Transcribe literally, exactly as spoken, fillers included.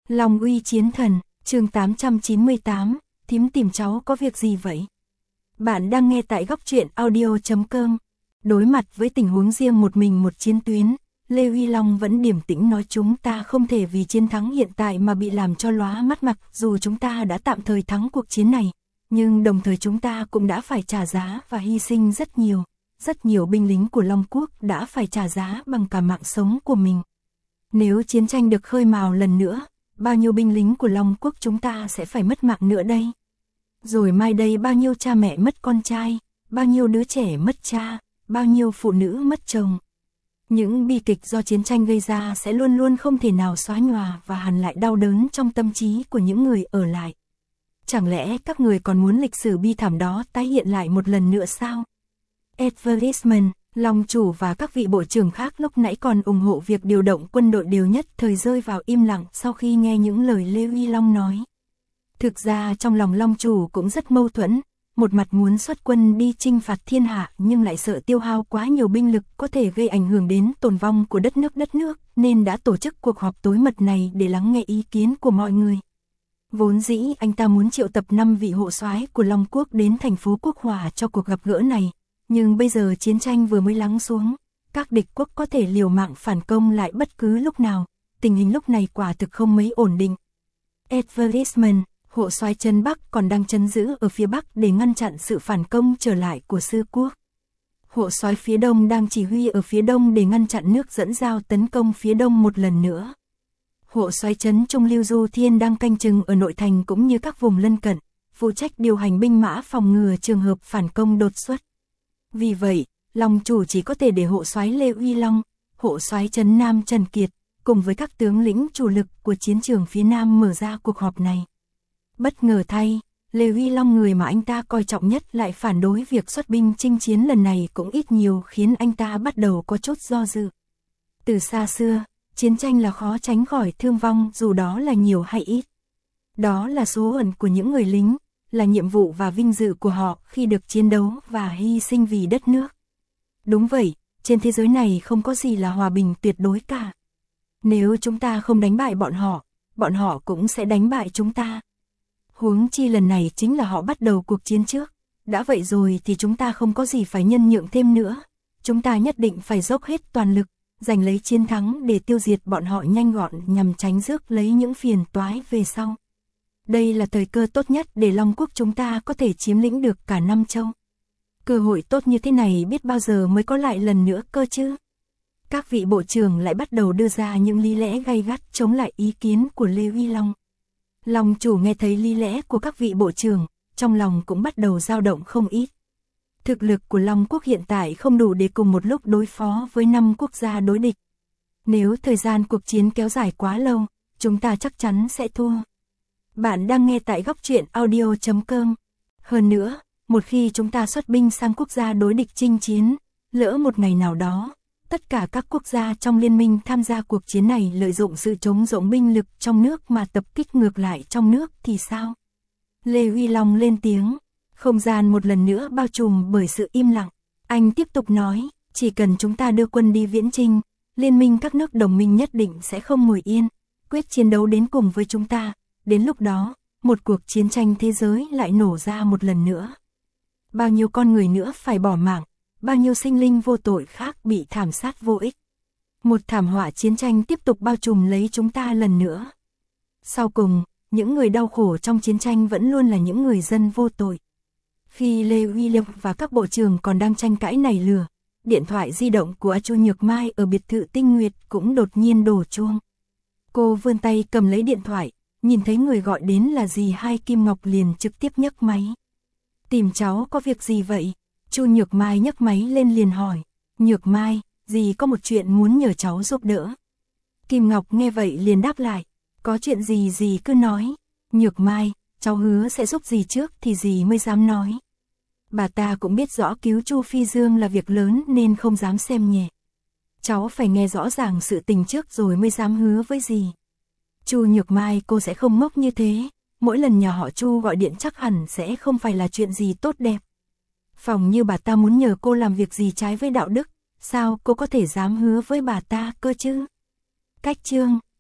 Long uy chiến thần, chương tám trăm chín mươi tám, thím tìm cháu có việc gì vậy? Bạn đang nghe tại góc truyện audio chấm com. Đối mặt với tình huống riêng một mình một chiến tuyến, Lê Huy Long vẫn điềm tĩnh nói chúng ta không thể vì chiến thắng hiện tại mà bị làm cho lóa mắt, mặc dù chúng ta đã tạm thời thắng cuộc chiến này, nhưng đồng thời chúng ta cũng đã phải trả giá và hy sinh rất nhiều. Rất nhiều binh lính của Long Quốc đã phải trả giá bằng cả mạng sống của mình. Nếu chiến tranh được khơi mào lần nữa, bao nhiêu binh lính của Long Quốc chúng ta sẽ phải mất mạng nữa đây. Rồi mai đây bao nhiêu cha mẹ mất con trai, bao nhiêu đứa trẻ mất cha, bao nhiêu phụ nữ mất chồng. Những bi kịch do chiến tranh gây ra sẽ luôn luôn không thể nào xóa nhòa và hằn lại đau đớn trong tâm trí của những người ở lại. Chẳng lẽ các người còn muốn lịch sử bi thảm đó tái hiện lại một lần nữa sao? Advertisement, Long chủ và các vị bộ trưởng khác lúc nãy còn ủng hộ việc điều động quân đội đều nhất thời rơi vào im lặng sau khi nghe những lời Lê Huy Long nói. Thực ra trong lòng Long chủ cũng rất mâu thuẫn, một mặt muốn xuất quân đi chinh phạt thiên hạ nhưng lại sợ tiêu hao quá nhiều binh lực có thể gây ảnh hưởng đến tồn vong của đất nước đất nước, nên đã tổ chức cuộc họp tối mật này để lắng nghe ý kiến của mọi người. Vốn dĩ anh ta muốn triệu tập năm vị hộ soái của Long Quốc đến thành phố Quốc Hòa cho cuộc gặp gỡ này. Nhưng bây giờ chiến tranh vừa mới lắng xuống, các địch quốc có thể liều mạng phản công lại bất cứ lúc nào, tình hình lúc này quả thực không mấy ổn định. Advertisement, hộ soái Trấn Bắc còn đang trấn giữ ở phía Bắc để ngăn chặn sự phản công trở lại của Sư Quốc. Hộ soái phía Đông đang chỉ huy ở phía Đông để ngăn chặn nước dẫn giao tấn công phía Đông một lần nữa. Hộ soái Trấn Trung Lưu Du Thiên đang canh chừng ở nội thành cũng như các vùng lân cận, phụ trách điều hành binh mã phòng ngừa trường hợp phản công đột xuất. Vì vậy, Long chủ chỉ có thể để hộ soái Lê Huy Long, hộ soái Trấn Nam Trần Kiệt, cùng với các tướng lĩnh chủ lực của chiến trường phía Nam mở ra cuộc họp này. Bất ngờ thay, Lê Huy Long, người mà anh ta coi trọng nhất, lại phản đối việc xuất binh chinh chiến lần này cũng ít nhiều khiến anh ta bắt đầu có chút do dự. Từ xa xưa, chiến tranh là khó tránh khỏi thương vong dù đó là nhiều hay ít. Đó là số phận của những người lính, là nhiệm vụ và vinh dự của họ khi được chiến đấu và hy sinh vì đất nước. Đúng vậy, trên thế giới này không có gì là hòa bình tuyệt đối cả. Nếu chúng ta không đánh bại bọn họ, bọn họ cũng sẽ đánh bại chúng ta. Huống chi lần này chính là họ bắt đầu cuộc chiến trước. Đã vậy rồi thì chúng ta không có gì phải nhân nhượng thêm nữa. Chúng ta nhất định phải dốc hết toàn lực, giành lấy chiến thắng để tiêu diệt bọn họ nhanh gọn nhằm tránh rước lấy những phiền toái về sau. Đây là thời cơ tốt nhất để Long Quốc chúng ta có thể chiếm lĩnh được cả năm châu. Cơ hội tốt như thế này biết bao giờ mới có lại lần nữa cơ chứ. Các vị bộ trưởng lại bắt đầu đưa ra những lý lẽ gay gắt chống lại ý kiến của Lê Huy Long. Long chủ nghe thấy lý lẽ của các vị bộ trưởng, trong lòng cũng bắt đầu dao động không ít. Thực lực của Long Quốc hiện tại không đủ để cùng một lúc đối phó với năm quốc gia đối địch. Nếu thời gian cuộc chiến kéo dài quá lâu, chúng ta chắc chắn sẽ thua. Bạn đang nghe tại góc truyện audio chấm com. Hơn nữa, một khi chúng ta xuất binh sang quốc gia đối địch chinh chiến, lỡ một ngày nào đó, tất cả các quốc gia trong liên minh tham gia cuộc chiến này lợi dụng sự trống rỗng binh lực trong nước mà tập kích ngược lại trong nước thì sao? Lê Huy Long lên tiếng, không gian một lần nữa bao trùm bởi sự im lặng. Anh tiếp tục nói, chỉ cần chúng ta đưa quân đi viễn chinh, liên minh các nước đồng minh nhất định sẽ không ngồi yên, quyết chiến đấu đến cùng với chúng ta. Đến lúc đó, một cuộc chiến tranh thế giới lại nổ ra một lần nữa. Bao nhiêu con người nữa phải bỏ mạng, bao nhiêu sinh linh vô tội khác bị thảm sát vô ích. Một thảm họa chiến tranh tiếp tục bao trùm lấy chúng ta lần nữa. Sau cùng, những người đau khổ trong chiến tranh vẫn luôn là những người dân vô tội. Khi Lê Huy Long và các bộ trưởng còn đang tranh cãi nảy lửa, điện thoại di động của Chu Nhược Mai ở biệt thự Tinh Nguyệt cũng đột nhiên đổ chuông. Cô vươn tay cầm lấy điện thoại. Nhìn thấy người gọi đến là dì Hai Kim Ngọc liền trực tiếp nhấc máy. Tìm cháu có việc gì vậy? Chu Nhược Mai nhấc máy lên liền hỏi. Nhược Mai, dì có một chuyện muốn nhờ cháu giúp đỡ. Kim Ngọc nghe vậy liền đáp lại. Có chuyện gì dì cứ nói. Nhược Mai, cháu hứa sẽ giúp dì trước thì dì mới dám nói. Bà ta cũng biết rõ cứu Chu Phi Dương là việc lớn nên không dám xem nhẹ. Cháu phải nghe rõ ràng sự tình trước rồi mới dám hứa với dì. Chu Nhược Mai, cô sẽ không ngốc như thế, mỗi lần nhà họ Chu gọi điện chắc hẳn sẽ không phải là chuyện gì tốt đẹp. Phòng như bà ta muốn nhờ cô làm việc gì trái với đạo đức, sao cô có thể dám hứa với bà ta cơ chứ? Cách chương